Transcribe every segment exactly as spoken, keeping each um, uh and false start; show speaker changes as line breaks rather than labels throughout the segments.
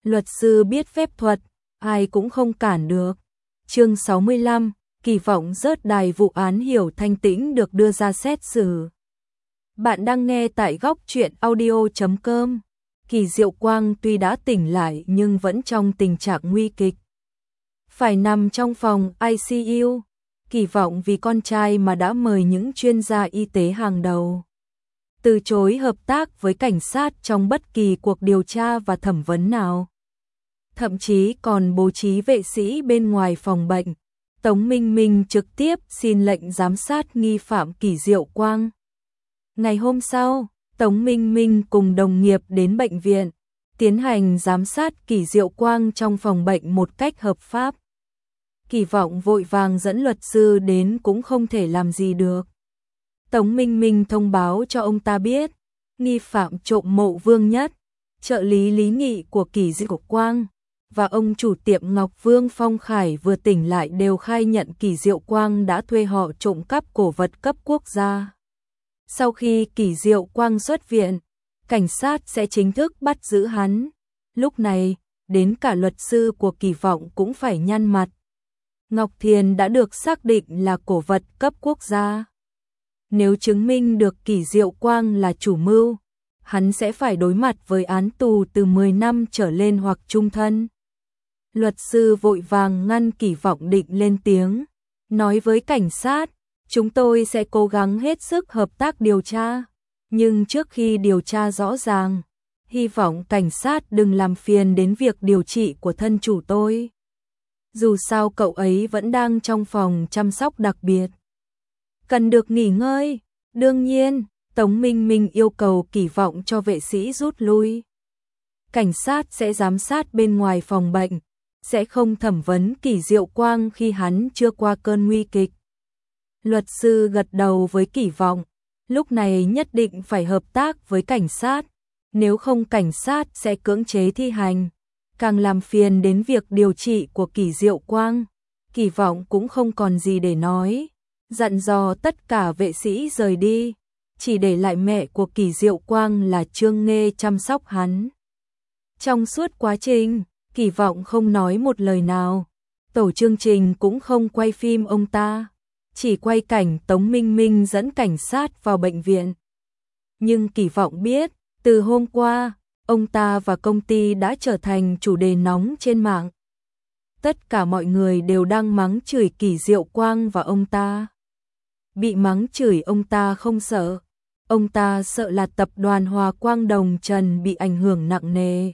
Luật sư biết phép thuật, ai cũng không cản được. Chương sáu mươi lăm, kỳ vọng rớt đài vụ án Hiểu Thanh Tĩnh được đưa ra xét xử. Bạn đang nghe tại góc truyện audio chấm com. Kỳ Diệu Quang tuy đã tỉnh lại nhưng vẫn trong tình trạng nguy kịch. Phải nằm trong phòng i xê u, kỳ vọng vì con trai mà đã mời những chuyên gia y tế hàng đầu. Từ chối hợp tác với cảnh sát trong bất kỳ cuộc điều tra và thẩm vấn nào. Thậm chí còn bố trí vệ sĩ bên ngoài phòng bệnh. Tống Minh Minh trực tiếp xin lệnh giám sát nghi phạm Kỳ Diệu Quang. Ngày hôm sau, Tống Minh Minh cùng đồng nghiệp đến bệnh viện, tiến hành giám sát Kỳ Diệu Quang trong phòng bệnh một cách hợp pháp. Kỳ vọng vội vàng dẫn luật sư đến cũng không thể làm gì được. Tống Minh Minh thông báo cho ông ta biết, nghi phạm trộm mộ Vương Nhất, trợ lý lý nghị của Kỳ Diệu Quang, và ông chủ tiệm Ngọc Vương Phong Khải vừa tỉnh lại đều khai nhận Kỳ Diệu Quang đã thuê họ trộm cắp cổ vật cấp quốc gia. Sau khi Kỳ Diệu Quang xuất viện, cảnh sát sẽ chính thức bắt giữ hắn. Lúc này, đến cả luật sư của Kỳ vọng cũng phải nhăn mặt. Ngọc Thiền đã được xác định là cổ vật cấp quốc gia. Nếu chứng minh được Kỳ Diệu Quang là chủ mưu, hắn sẽ phải đối mặt với án tù từ mười năm trở lên hoặc chung thân. Luật sư vội vàng ngăn Kỳ vọng định lên tiếng, nói với cảnh sát, chúng tôi sẽ cố gắng hết sức hợp tác điều tra, nhưng trước khi điều tra rõ ràng, hy vọng cảnh sát đừng làm phiền đến việc điều trị của thân chủ tôi. Dù sao cậu ấy vẫn đang trong phòng chăm sóc đặc biệt, cần được nghỉ ngơi. Đương nhiên, Tống Minh Minh yêu cầu Kỳ vọng cho vệ sĩ rút lui. Cảnh sát sẽ giám sát bên ngoài phòng bệnh, sẽ không thẩm vấn Kỳ Diệu Quang khi hắn chưa qua cơn nguy kịch. Luật sư gật đầu với Kỳ vọng, lúc này nhất định phải hợp tác với cảnh sát, nếu không cảnh sát sẽ cưỡng chế thi hành, càng làm phiền đến việc điều trị của Kỳ Diệu Quang. Kỳ vọng cũng không còn gì để nói, dặn dò tất cả vệ sĩ rời đi, chỉ để lại mẹ của Kỳ Diệu Quang là Trương Nghê chăm sóc hắn. Trong suốt quá trình, Kỳ vọng không nói một lời nào, tổ chương trình cũng không quay phim ông ta, chỉ quay cảnh Tống Minh Minh dẫn cảnh sát vào bệnh viện. Nhưng Kỳ vọng biết, từ hôm qua, ông ta và công ty đã trở thành chủ đề nóng trên mạng. Tất cả mọi người đều đang mắng chửi Kỳ Diệu Quang và ông ta. Bị mắng chửi ông ta không sợ, ông ta sợ là tập đoàn Hòa Quang Đồng Trần bị ảnh hưởng nặng nề.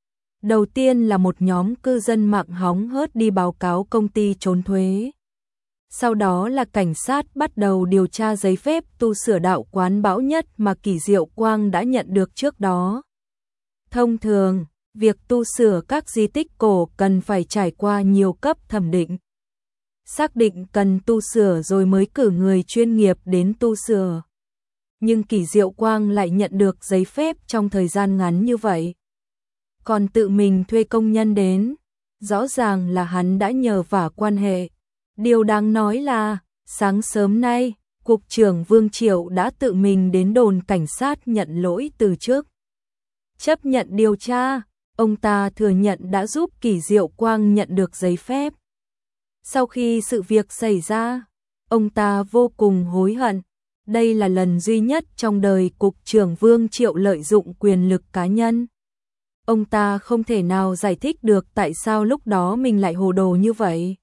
Đầu tiên là một nhóm cư dân mạng hóng hớt đi báo cáo công ty trốn thuế. Sau đó là cảnh sát bắt đầu điều tra giấy phép tu sửa đạo quán Bão Nhất mà Kỳ Diệu Quang đã nhận được trước đó. Thông thường, việc tu sửa các di tích cổ cần phải trải qua nhiều cấp thẩm định. Xác định cần tu sửa rồi mới cử người chuyên nghiệp đến tu sửa. Nhưng Kỳ Diệu Quang lại nhận được giấy phép trong thời gian ngắn như vậy. Còn tự mình thuê công nhân đến, rõ ràng là hắn đã nhờ vả quan hệ. Điều đáng nói là, sáng sớm nay, Cục trưởng Vương Triệu đã tự mình đến đồn cảnh sát nhận lỗi từ trước. Chấp nhận điều tra, ông ta thừa nhận đã giúp Kỳ Diệu Quang nhận được giấy phép. Sau khi sự việc xảy ra, ông ta vô cùng hối hận. Đây là lần duy nhất trong đời Cục trưởng Vương Triệu lợi dụng quyền lực cá nhân. Ông ta không thể nào giải thích được tại sao lúc đó mình lại hồ đồ như vậy.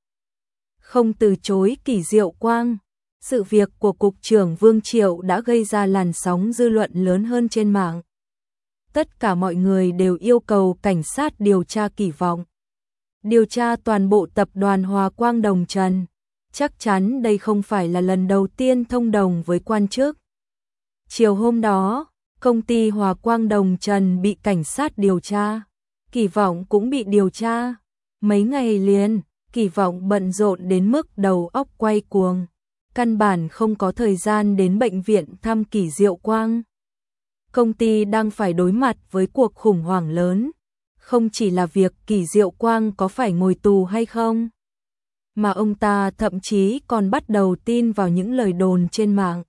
Không từ chối Kỳ Diệu Quang, sự việc của Cục trưởng Vương Triệu đã gây ra làn sóng dư luận lớn hơn trên mạng. Tất cả mọi người đều yêu cầu cảnh sát điều tra Kỳ vọng. Điều tra toàn bộ tập đoàn Hòa Quang Đồng Trần. Chắc chắn đây không phải là lần đầu tiên thông đồng với quan chức. Chiều hôm đó, công ty Hòa Quang Đồng Trần bị cảnh sát điều tra. Kỳ vọng cũng bị điều tra. Mấy ngày liền, Kỳ vọng bận rộn đến mức đầu óc quay cuồng. Căn bản không có thời gian đến bệnh viện thăm Kỳ Diệu Quang. Công ty đang phải đối mặt với cuộc khủng hoảng lớn. Không chỉ là việc Kỳ Diệu Quang có phải ngồi tù hay không, mà ông ta thậm chí còn bắt đầu tin vào những lời đồn trên mạng.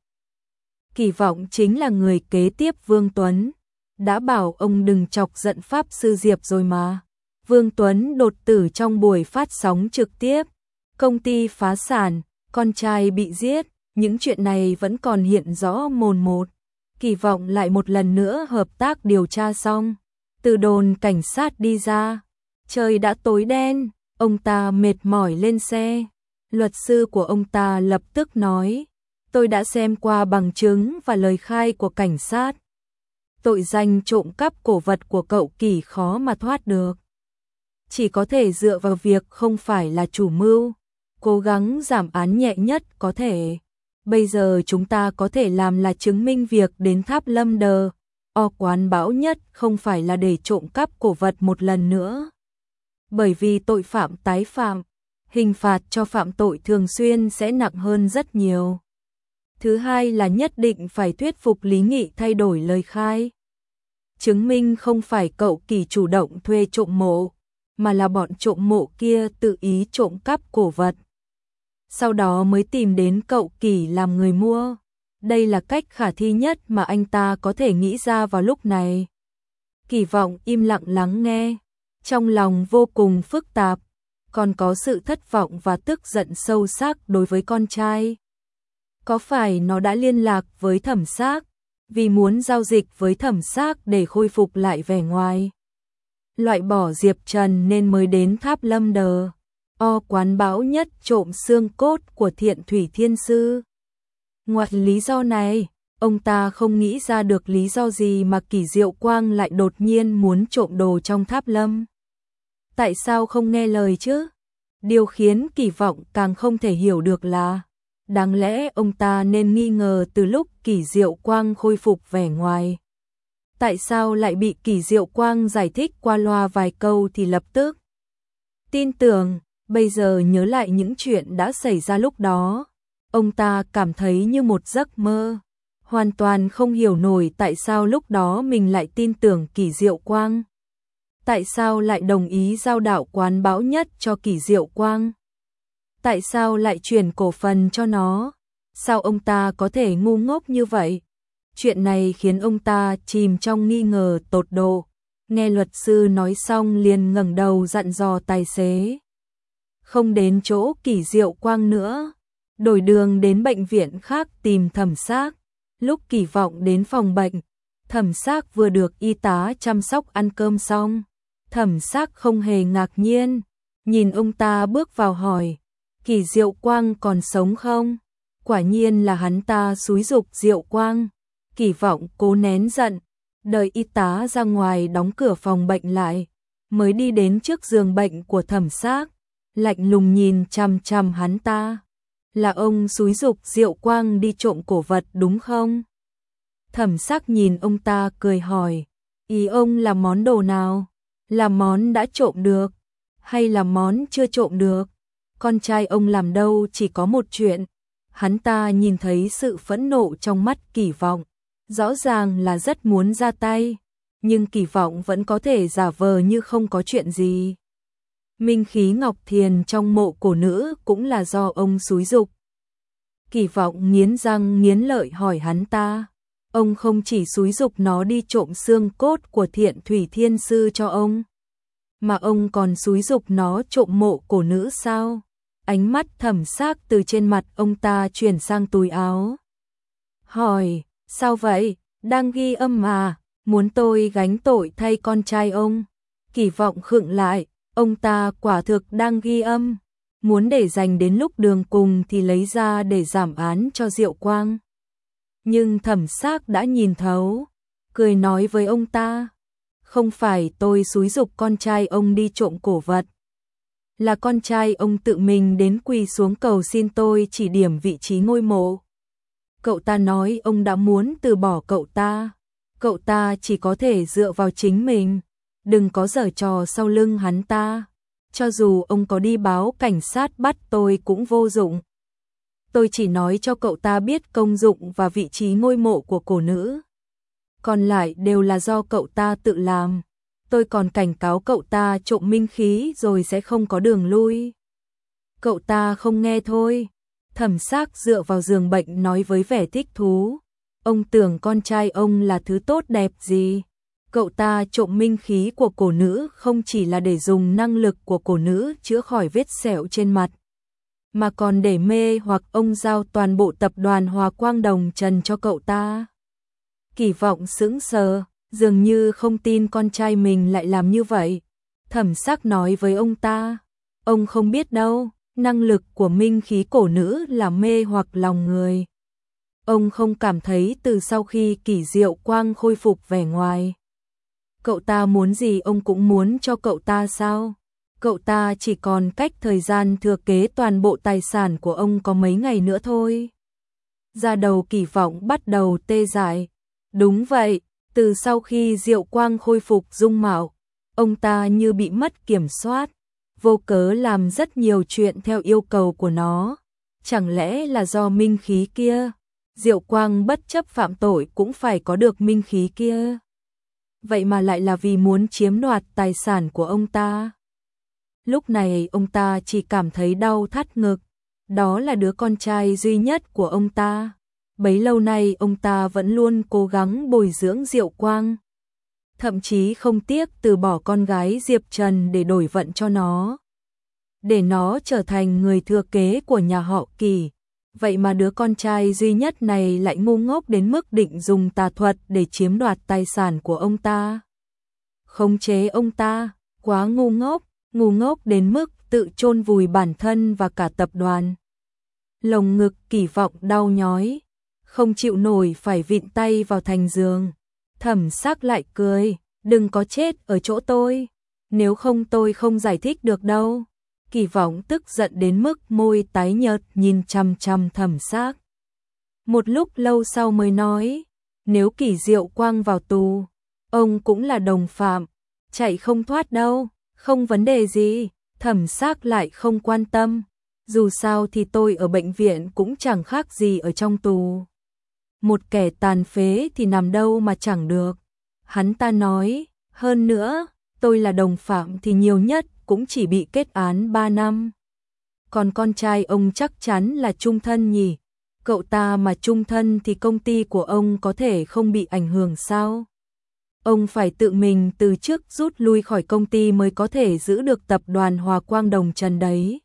Kỳ vọng chính là người kế tiếp Vương Tuấn, đã bảo ông đừng chọc giận Pháp Sư Diệp rồi mà. Vương Tuấn đột tử trong buổi phát sóng trực tiếp, công ty phá sản, con trai bị giết, những chuyện này vẫn còn hiện rõ mồn một. Kỳ vọng lại một lần nữa hợp tác điều tra xong, từ đồn cảnh sát đi ra, trời đã tối đen, ông ta mệt mỏi lên xe. Luật sư của ông ta lập tức nói, tôi đã xem qua bằng chứng và lời khai của cảnh sát. Tội danh trộm cắp cổ vật của cậu Kỳ khó mà thoát được. Chỉ có thể dựa vào việc không phải là chủ mưu, cố gắng giảm án nhẹ nhất có thể. Bây giờ chúng ta có thể làm là chứng minh việc đến Tháp Lâm Đờ, o quán bão nhất không phải là để trộm cắp cổ vật một lần nữa. Bởi vì tội phạm tái phạm, hình phạt cho phạm tội thường xuyên sẽ nặng hơn rất nhiều. Thứ hai là nhất định phải thuyết phục Lý Nghị thay đổi lời khai. Chứng minh không phải cậu Kỳ chủ động thuê trộm mộ, mà là bọn trộm mộ kia tự ý trộm cắp cổ vật. Sau đó mới tìm đến cậu Kỳ làm người mua. Đây là cách khả thi nhất mà anh ta có thể nghĩ ra vào lúc này. Kỳ Vọng im lặng lắng nghe, trong lòng vô cùng phức tạp, còn có sự thất vọng và tức giận sâu sắc đối với con trai. Có phải nó đã liên lạc với Thẩm Xác, vì muốn giao dịch với Thẩm Xác để khôi phục lại vẻ ngoài, loại bỏ Diệp Trần nên mới đến Tháp Lâm Đờ, o quán bão nhất trộm xương cốt của Thiện Thủy Thiên Sư. Ngoài lý do này, ông ta không nghĩ ra được lý do gì mà Kỳ Diệu Quang lại đột nhiên muốn trộm đồ trong Tháp Lâm. Tại sao không nghe lời chứ? Điều khiến Kỳ Vọng càng không thể hiểu được là, đáng lẽ ông ta nên nghi ngờ từ lúc Kỳ Diệu Quang khôi phục vẻ ngoài. Tại sao lại bị Kỳ Diệu Quang giải thích qua loa vài câu thì lập tức tin tưởng? Bây giờ nhớ lại những chuyện đã xảy ra lúc đó, ông ta cảm thấy như một giấc mơ, hoàn toàn không hiểu nổi tại sao lúc đó mình lại tin tưởng Kỳ Diệu Quang. Tại sao lại đồng ý giao đạo quán bão nhất cho Kỳ Diệu Quang? Tại sao lại chuyển cổ phần cho nó? Sao ông ta có thể ngu ngốc như vậy? Chuyện này khiến ông ta chìm trong nghi ngờ tột độ. Nghe luật sư nói xong liền ngẩng đầu dặn dò tài xế không đến chỗ Kỳ Diệu Quang nữa, đổi đường đến bệnh viện khác tìm Thẩm Xác. Lúc Kỳ Vọng đến phòng bệnh, Thẩm Xác vừa được y tá chăm sóc ăn cơm xong. Thẩm Xác không hề ngạc nhiên, nhìn ông ta bước vào hỏi, Kỳ Diệu Quang còn sống không? Quả nhiên là hắn ta xúi giục Diệu Quang. Kỳ Vọng cố nén giận, đợi y tá ra ngoài đóng cửa phòng bệnh lại, mới đi đến trước giường bệnh của Thẩm Xác, lạnh lùng nhìn chằm chằm hắn ta. Là ông xúi giục Diệu Quang đi trộm cổ vật đúng không? Thẩm Xác nhìn ông ta cười hỏi, ý ông là món đồ nào? Là món đã trộm được, hay là món chưa trộm được? Con trai ông làm đâu chỉ có một chuyện. Hắn ta nhìn thấy sự phẫn nộ trong mắt Kỳ Vọng, rõ ràng là rất muốn ra tay, nhưng Kỳ Vọng vẫn có thể giả vờ như không có chuyện gì. Minh khí ngọc thiền trong mộ cổ nữ cũng là do ông xúi giục. Kỳ Vọng nghiến răng nghiến lợi hỏi hắn ta, ông không chỉ xúi giục nó đi trộm xương cốt của Thiện Thủy Thiên Sư cho ông, mà ông còn xúi giục nó trộm mộ cổ nữ sao? Ánh mắt Thẩm Xác từ trên mặt ông ta chuyển sang túi áo. Hỏi, sao vậy? Đang ghi âm mà, muốn tôi gánh tội thay con trai ông? Kỳ Vọng khựng lại, ông ta quả thực đang ghi âm, muốn để dành đến lúc đường cùng thì lấy ra để giảm án cho Diệu Quang. Nhưng Thẩm Xác đã nhìn thấu, cười nói với ông ta, không phải tôi xúi giục con trai ông đi trộm cổ vật, là con trai ông tự mình đến quỳ xuống cầu xin tôi chỉ điểm vị trí ngôi mộ. Cậu ta nói ông đã muốn từ bỏ cậu ta, cậu ta chỉ có thể dựa vào chính mình, đừng có giở trò sau lưng hắn ta. Cho dù ông có đi báo cảnh sát bắt tôi cũng vô dụng. Tôi chỉ nói cho cậu ta biết công dụng và vị trí ngôi mộ của cổ nữ, còn lại đều là do cậu ta tự làm. Tôi còn cảnh cáo cậu ta trộm minh khí rồi sẽ không có đường lui. Cậu ta không nghe thôi. Thẩm Xác dựa vào giường bệnh nói với vẻ thích thú, ông tưởng con trai ông là thứ tốt đẹp gì? Cậu ta trộm minh khí của cổ nữ không chỉ là để dùng năng lực của cổ nữ chữa khỏi vết sẹo trên mặt, mà còn để mê hoặc ông giao toàn bộ tập đoàn Hòa Quang Đồng Trần cho cậu ta. Kỳ Vọng sững sờ, dường như không tin con trai mình lại làm như vậy. Thẩm Sắc nói với ông ta, ông không biết đâu, năng lực của minh khí cổ nữ là mê hoặc lòng người. Ông không cảm thấy từ sau khi Kỷ Diệu Quang khôi phục vẻ ngoài, cậu ta muốn gì ông cũng muốn cho cậu ta sao? Cậu ta chỉ còn cách thời gian thừa kế toàn bộ tài sản của ông có mấy ngày nữa thôi. Da đầu Kỳ Vọng bắt đầu tê dại. Đúng vậy, từ sau khi Diệu Quang khôi phục dung mạo, ông ta như bị mất kiểm soát, vô cớ làm rất nhiều chuyện theo yêu cầu của nó. Chẳng lẽ là do minh khí kia? Diệu Quang bất chấp phạm tội cũng phải có được minh khí kia. Vậy mà lại là vì muốn chiếm đoạt tài sản của ông ta. Lúc này ông ta chỉ cảm thấy đau thắt ngực. Đó là đứa con trai duy nhất của ông ta. Bấy lâu nay ông ta vẫn luôn cố gắng bồi dưỡng Diệu Quang. Thậm chí không tiếc từ bỏ con gái Diệp Trần để đổi vận cho nó. Để nó trở thành người thừa kế của nhà họ Kỳ. Vậy mà đứa con trai duy nhất này lại ngu ngốc đến mức định dùng tà thuật để chiếm đoạt tài sản của ông ta. Khống chế ông ta, quá ngu ngốc, ngu ngốc đến mức tự chôn vùi bản thân và cả tập đoàn. Lồng ngực Kỳ Vọng đau nhói, không chịu nổi phải vịn tay vào thành giường. Thẩm Sắc lại cười, đừng có chết ở chỗ tôi, nếu không tôi không giải thích được đâu. Kỳ Vọng tức giận đến mức môi tái nhợt nhìn chằm chằm Thẩm Sắc. Một lúc lâu sau mới nói, nếu Kỷ Diệu Quang vào tù, ông cũng là đồng phạm, chạy không thoát đâu, không vấn đề gì. Thẩm Sắc lại không quan tâm, dù sao thì tôi ở bệnh viện cũng chẳng khác gì ở trong tù. Một kẻ tàn phế thì nằm đâu mà chẳng được. Hắn ta nói, hơn nữa, tôi là đồng phạm thì nhiều nhất cũng chỉ bị kết án ba năm. Còn con trai ông chắc chắn là chung thân nhỉ? Cậu ta mà chung thân thì công ty của ông có thể không bị ảnh hưởng sao? Ông phải tự mình từ chức rút lui khỏi công ty mới có thể giữ được tập đoàn Hòa Quang Đồng Trần đấy.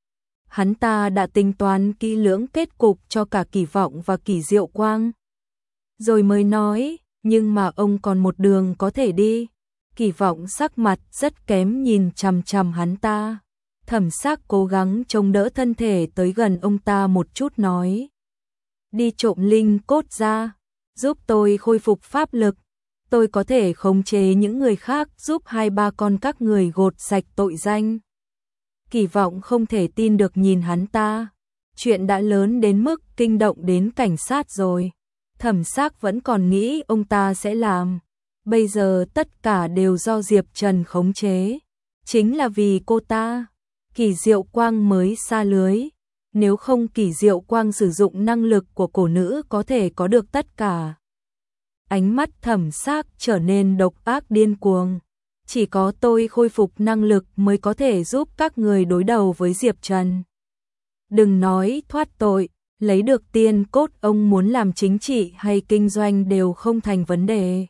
Hắn ta đã tính toán kỹ lưỡng kết cục cho cả Kỳ Vọng và Kỷ Diệu Quang. Rồi mới nói, nhưng mà ông còn một đường có thể đi. Kỳ Vọng sắc mặt rất kém nhìn chằm chằm hắn ta. Thẩm Sắc cố gắng chống đỡ thân thể tới gần ông ta một chút nói. Đi trộm linh cốt ra, giúp tôi khôi phục pháp lực. Tôi có thể khống chế những người khác giúp hai ba con các người gột sạch tội danh. Kỳ Vọng không thể tin được nhìn hắn ta. Chuyện đã lớn đến mức kinh động đến cảnh sát rồi. Thẩm Sắc vẫn còn nghĩ ông ta sẽ làm. Bây giờ tất cả đều do Diệp Trần khống chế. Chính là vì cô ta, Kỷ Diệu Quang mới sa lưới. Nếu không Kỷ Diệu Quang sử dụng năng lực của cổ nữ có thể có được tất cả. Ánh mắt Thẩm Sắc trở nên độc ác điên cuồng. Chỉ có tôi khôi phục năng lực mới có thể giúp các người đối đầu với Diệp Trần. Đừng nói thoát tội, lấy được tiền cốt ông muốn làm chính trị hay kinh doanh đều không thành vấn đề.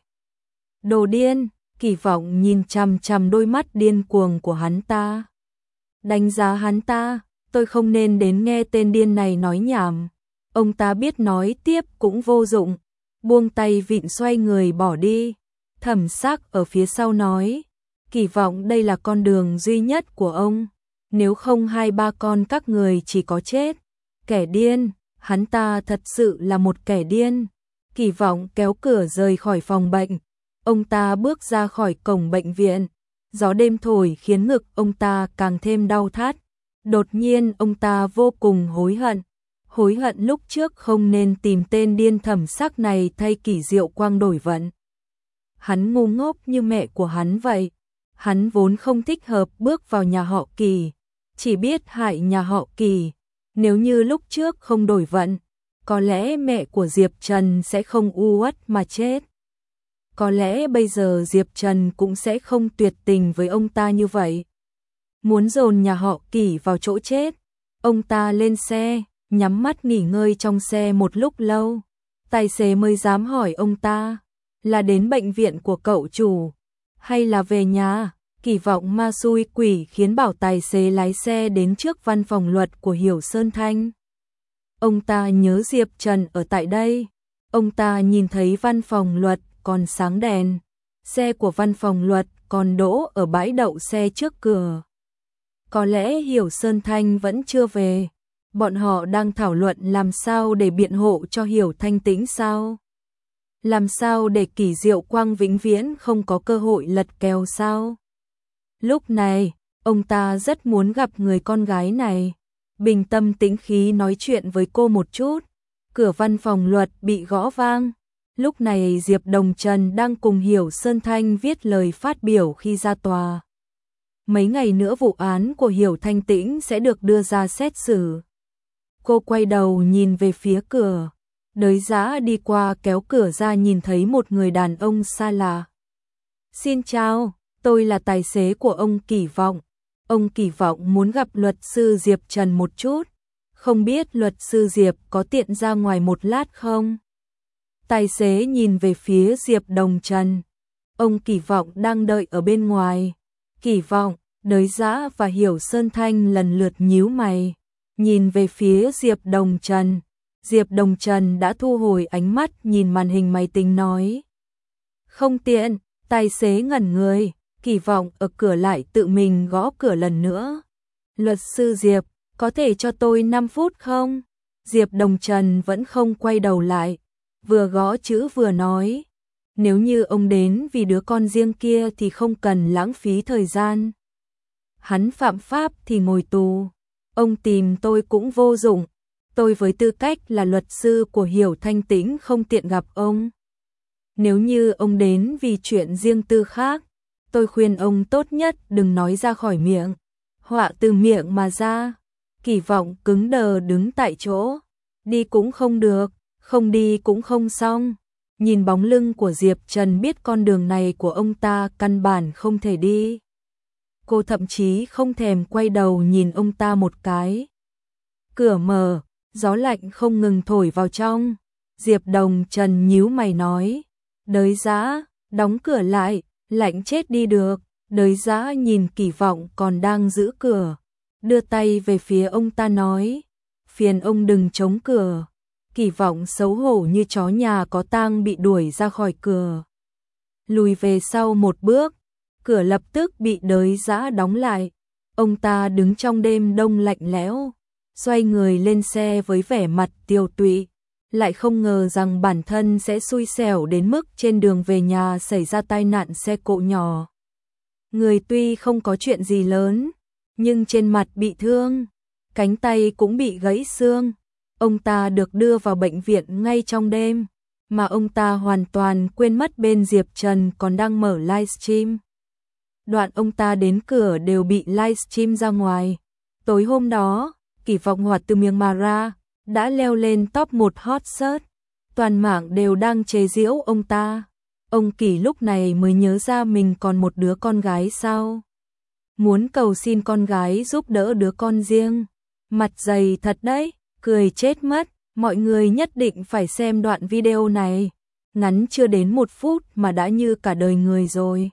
Đồ điên, Kỳ Vọng nhìn chằm chằm đôi mắt điên cuồng của hắn ta. Đánh giá hắn ta, tôi không nên đến nghe tên điên này nói nhảm. Ông ta biết nói tiếp cũng vô dụng, buông tay vịn xoay người bỏ đi. Thẩm Sắc ở phía sau nói, Kỳ Vọng đây là con đường duy nhất của ông, nếu không hai ba con các người chỉ có chết. Kẻ điên, hắn ta thật sự là một kẻ điên. Kỳ Vọng kéo cửa rời khỏi phòng bệnh. Ông ta bước ra khỏi cổng bệnh viện. Gió đêm thổi khiến ngực ông ta càng thêm đau thắt. Đột nhiên ông ta vô cùng hối hận. Hối hận lúc trước không nên tìm tên điên Thẩm Sắc này thay Kỷ Diệu Quang đổi vận. Hắn ngu ngốc như mẹ của hắn vậy. Hắn vốn không thích hợp bước vào nhà họ Kỳ, chỉ biết hại nhà họ Kỳ. Nếu như lúc trước không đổi vận, có lẽ mẹ của Diệp Trần sẽ không u uất mà chết. Có lẽ bây giờ Diệp Trần cũng sẽ không tuyệt tình với ông ta như vậy. Muốn dồn nhà họ Kỳ vào chỗ chết, ông ta lên xe, nhắm mắt nghỉ ngơi trong xe một lúc lâu. Tài xế mới dám hỏi ông ta, Là đến bệnh viện của cậu chủ, hay là về nhà? Kỳ vọng ma xui quỷ khiến bảo tài xế lái xe đến trước văn phòng luật của Hiểu Sơn Thanh. Ông ta nhớ Diệp Trần ở tại đây. Ông ta nhìn thấy văn phòng luật còn sáng đèn. Xe của văn phòng luật còn đỗ ở bãi đậu xe trước cửa. Có lẽ Hiểu Sơn Thanh vẫn chưa về. Bọn họ đang thảo luận làm sao để biện hộ cho Hiểu Thanh Tĩnh sao? Làm sao để Kỷ Diệu Quang vĩnh viễn không có cơ hội lật kèo sao? Lúc này, ông ta rất muốn gặp người con gái này. Bình tâm tĩnh khí nói chuyện với cô một chút. Cửa văn phòng luật bị gõ vang. Lúc này Diệp Đồng Trần đang cùng Hiểu Sơn Thanh viết lời phát biểu khi ra tòa. Mấy ngày nữa vụ án của Hiểu Thanh Tĩnh sẽ được đưa ra xét xử. Cô quay đầu nhìn về phía cửa. Đới Dã đi qua kéo cửa ra nhìn thấy một người đàn ông xa lạ. Xin chào, tôi là tài xế của ông Kỳ Vọng. Ông Kỳ Vọng muốn gặp luật sư Diệp Trần một chút. Không biết luật sư Diệp có tiện ra ngoài một lát không? Tài xế nhìn về phía Diệp Đồng Trần. Ông Kỳ Vọng đang đợi ở bên ngoài. Kỳ Vọng, Đới Dã và Hiểu Sơn Thanh lần lượt nhíu mày. Nhìn về phía Diệp Đồng Trần. Diệp Đồng Trần đã thu hồi ánh mắt nhìn màn hình máy tính nói. Không tiện, tài xế ngẩn người. Kỳ Vọng ở cửa lại tự mình gõ cửa lần nữa. Luật sư Diệp, có thể cho tôi năm phút không? Diệp Đồng Trần vẫn không quay đầu lại. Vừa gõ chữ vừa nói. Nếu như ông đến vì đứa con riêng kia thì không cần lãng phí thời gian. Hắn phạm pháp thì ngồi tù. Ông tìm tôi cũng vô dụng. Tôi với tư cách là luật sư của Hiểu Thanh Tĩnh không tiện gặp ông. Nếu như ông đến vì chuyện riêng tư khác, tôi khuyên ông tốt nhất đừng nói ra khỏi miệng. Họa từ miệng mà ra. Kỳ Vọng cứng đờ đứng tại chỗ. Đi cũng không được, không đi cũng không xong. Nhìn bóng lưng của Diệp Trần biết con đường này của ông ta căn bản không thể đi. Cô thậm chí không thèm quay đầu nhìn ông ta một cái. Cửa mở, gió lạnh không ngừng thổi vào trong. Diệp Đồng Trần nhíu mày nói. Đới Dã, đóng cửa lại, lạnh chết đi được. Đới Dã nhìn Kỳ Vọng còn đang giữ cửa. Đưa tay về phía ông ta nói. Phiền ông đừng chống cửa. Kỳ Vọng xấu hổ như chó nhà có tang bị đuổi ra khỏi cửa. Lùi về sau một bước. Cửa lập tức bị Đới Dã đóng lại. Ông ta đứng trong đêm đông lạnh lẽo. Xoay người lên xe với vẻ mặt tiều tụy. Lại không ngờ rằng bản thân sẽ xui xẻo đến mức trên đường về nhà xảy ra tai nạn xe cộ nhỏ. Người tuy không có chuyện gì lớn, nhưng trên mặt bị thương, cánh tay cũng bị gãy xương. Ông ta được đưa vào bệnh viện ngay trong đêm, mà ông ta hoàn toàn quên mất bên Diệp Trần còn đang mở livestream. Đoạn ông ta đến cửa đều bị livestream ra ngoài. Tối hôm đó, Kỳ Vọng hoạt từ miệng mà ra, đã leo lên top một hot search. Toàn mạng đều đang chế giễu ông ta. Ông Kỳ lúc này mới nhớ ra mình còn một đứa con gái sao. Muốn cầu xin con gái giúp đỡ đứa con riêng. Mặt dày thật đấy, cười chết mất. Mọi người nhất định phải xem đoạn video này. Ngắn chưa đến một phút mà đã như cả đời người rồi.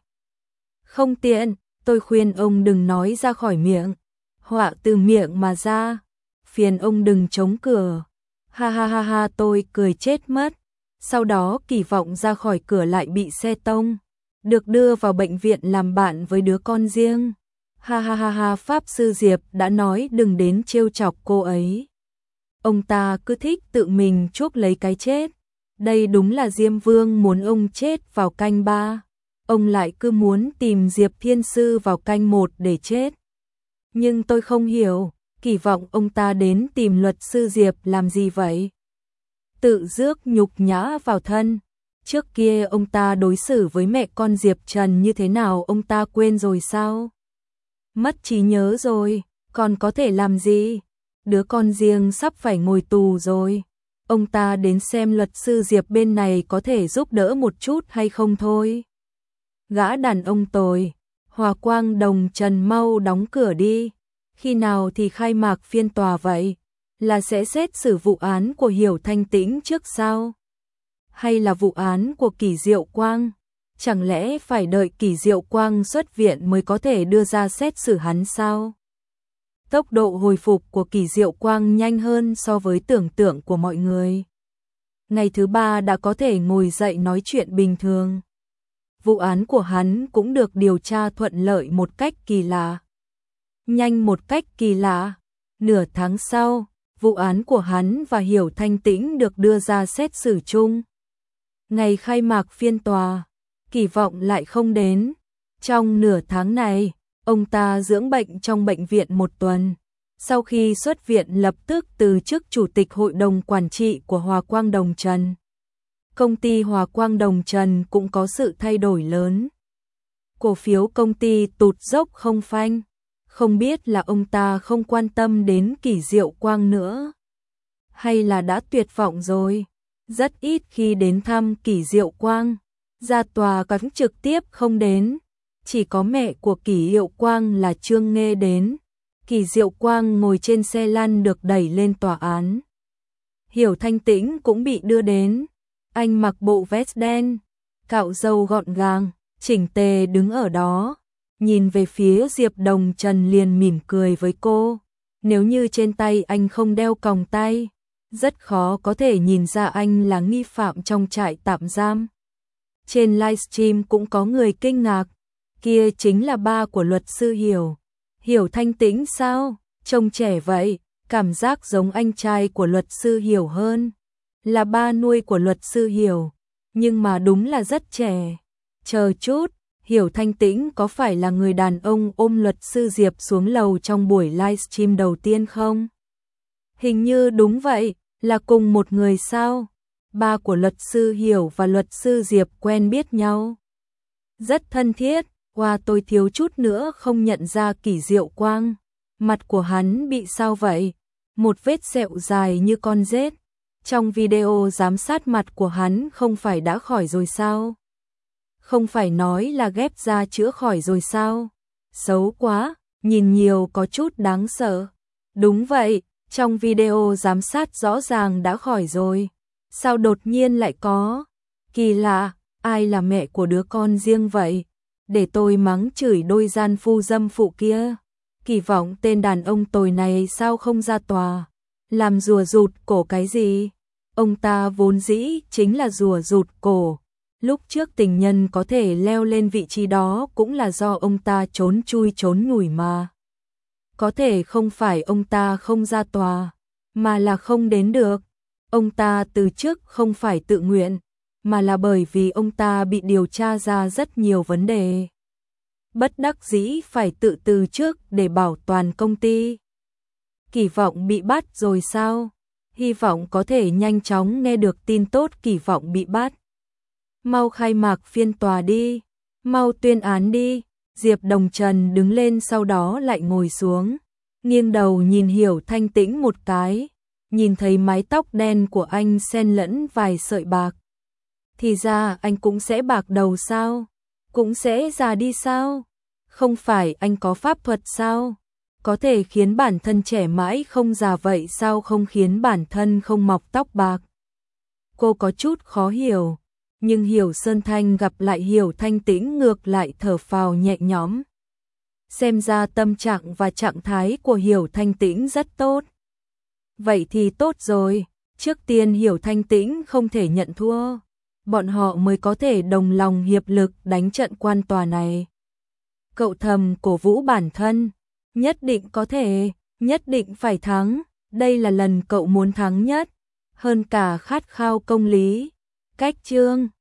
Không tiện, tôi khuyên ông đừng nói ra khỏi miệng. Họa từ miệng mà ra. Phiền ông đừng chống cửa. Ha ha ha ha, tôi cười chết mất. Sau đó Kỳ Vọng ra khỏi cửa lại bị xe tông. Được đưa vào bệnh viện làm bạn với đứa con riêng. Ha ha ha ha, Pháp Sư Diệp đã nói đừng đến trêu chọc cô ấy. Ông ta cứ thích tự mình chuốc lấy cái chết. Đây đúng là Diêm Vương muốn ông chết vào canh ba. Ông lại cứ muốn tìm Diệp Thiên Sư vào canh một để chết. Nhưng tôi không hiểu, Kỳ Vọng ông ta đến tìm luật sư Diệp làm gì vậy? Tự rước nhục nhã vào thân. Trước kia ông ta đối xử với mẹ con Diệp Trần như thế nào ông ta quên rồi sao? Mất trí nhớ rồi, còn có thể làm gì? Đứa con riêng sắp phải ngồi tù rồi. Ông ta đến xem luật sư Diệp bên này có thể giúp đỡ một chút hay không thôi. Gã đàn ông tồi. Hòa Quang Đồng Trần, mau đóng cửa đi. Khi nào thì khai mạc phiên tòa vậy? Là sẽ xét xử vụ án của Hiểu Thanh Tĩnh trước sao? Hay là vụ án của Kỷ Diệu Quang? Chẳng lẽ phải đợi Kỷ Diệu Quang xuất viện mới có thể đưa ra xét xử hắn sao? Tốc độ hồi phục của Kỷ Diệu Quang nhanh hơn so với tưởng tượng của mọi người. Ngày thứ ba đã có thể ngồi dậy nói chuyện bình thường. Vụ án của hắn cũng được điều tra thuận lợi một cách kỳ lạ. Nhanh một cách kỳ lạ. Nửa tháng sau, vụ án của hắn và Hiểu Thanh Tĩnh được đưa ra xét xử chung. Ngày khai mạc phiên tòa, Kỳ Vọng lại không đến. Trong nửa tháng này, ông ta dưỡng bệnh trong bệnh viện một tuần. Sau khi xuất viện lập tức từ chức chủ tịch hội đồng quản trị của Hòa Quang Đồng Trần. Công ty Hòa Quang Đồng Trần cũng có sự thay đổi lớn. Cổ phiếu công ty tụt dốc không phanh. Không biết là ông ta không quan tâm đến Kỷ Diệu Quang nữa, hay là đã tuyệt vọng rồi. Rất ít khi đến thăm Kỷ Diệu Quang, ra tòa cắn trực tiếp không đến. Chỉ có mẹ của Kỷ Diệu Quang là Trương Nghê đến. Kỷ Diệu Quang ngồi trên xe lăn được đẩy lên tòa án. Hiểu Thanh Tĩnh cũng bị đưa đến. Anh mặc bộ vest đen, cạo râu gọn gàng, chỉnh tề đứng ở đó. Nhìn về phía Diệp Đồng Trần liền mỉm cười với cô. Nếu như trên tay anh không đeo còng tay, rất khó có thể nhìn ra anh là nghi phạm trong trại tạm giam. Trên livestream cũng có người kinh ngạc. Kia chính là ba của luật sư Hiểu. Hiểu Thanh Tĩnh sao? Trông trẻ vậy, cảm giác giống anh trai của luật sư Hiểu hơn. Là ba nuôi của luật sư Hiểu, nhưng mà đúng là rất trẻ. Chờ chút, Hiểu Thanh Tĩnh có phải là người đàn ông ôm luật sư Diệp xuống lầu trong buổi livestream đầu tiên không? Hình như đúng vậy, là cùng một người sao? Ba của luật sư Hiểu và luật sư Diệp quen biết nhau. Rất thân thiết, qua tôi thiếu chút nữa không nhận ra Kỷ Diệu Quang. Mặt của hắn bị sao vậy? Một vết sẹo dài như con rết. Trong video giám sát mặt của hắn không phải đã khỏi rồi sao? Không phải nói là ghép da chữa khỏi rồi sao? Xấu quá, nhìn nhiều có chút đáng sợ. Đúng vậy, trong video giám sát rõ ràng đã khỏi rồi. Sao đột nhiên lại có? Kỳ lạ, ai là mẹ của đứa con riêng vậy? Để tôi mắng chửi đôi gian phu dâm phụ kia. Kỳ Vọng tên đàn ông tồi này sao không ra tòa? Làm rùa rụt cổ cái gì? Ông ta vốn dĩ chính là rùa rụt cổ. Lúc trước tình nhân có thể leo lên vị trí đó cũng là do ông ta trốn chui trốn nhủi mà. Có thể không phải ông ta không ra tòa, mà là không đến được. Ông ta từ chức không phải tự nguyện, mà là bởi vì ông ta bị điều tra ra rất nhiều vấn đề. Bất đắc dĩ phải tự từ chức để bảo toàn công ty. Kỳ Vọng bị bắt rồi sao? Hy vọng có thể nhanh chóng nghe được tin tốt Kỳ Vọng bị bắt. Mau khai mạc phiên tòa đi, mau tuyên án đi. Diệp Đồng Trần đứng lên sau đó lại ngồi xuống, nghiêng đầu nhìn Hiểu Thanh Tĩnh một cái, nhìn thấy mái tóc đen của anh xen lẫn vài sợi bạc. Thì ra anh cũng sẽ bạc đầu sao? Cũng sẽ già đi sao? Không phải anh có pháp thuật sao? Có thể khiến bản thân trẻ mãi không già vậy sao không khiến bản thân không mọc tóc bạc? Cô có chút khó hiểu, nhưng Hiểu Sơn Thanh gặp lại Hiểu Thanh Tĩnh ngược lại thở phào nhẹ nhõm. Xem ra tâm trạng và trạng thái của Hiểu Thanh Tĩnh rất tốt. Vậy thì tốt rồi, trước tiên Hiểu Thanh Tĩnh không thể nhận thua, bọn họ mới có thể đồng lòng hiệp lực đánh trận quan tòa này. Cậu thầm cổ vũ bản thân, nhất định có thể, nhất định phải thắng, đây là lần cậu muốn thắng nhất, hơn cả khát khao công lý. Cách chương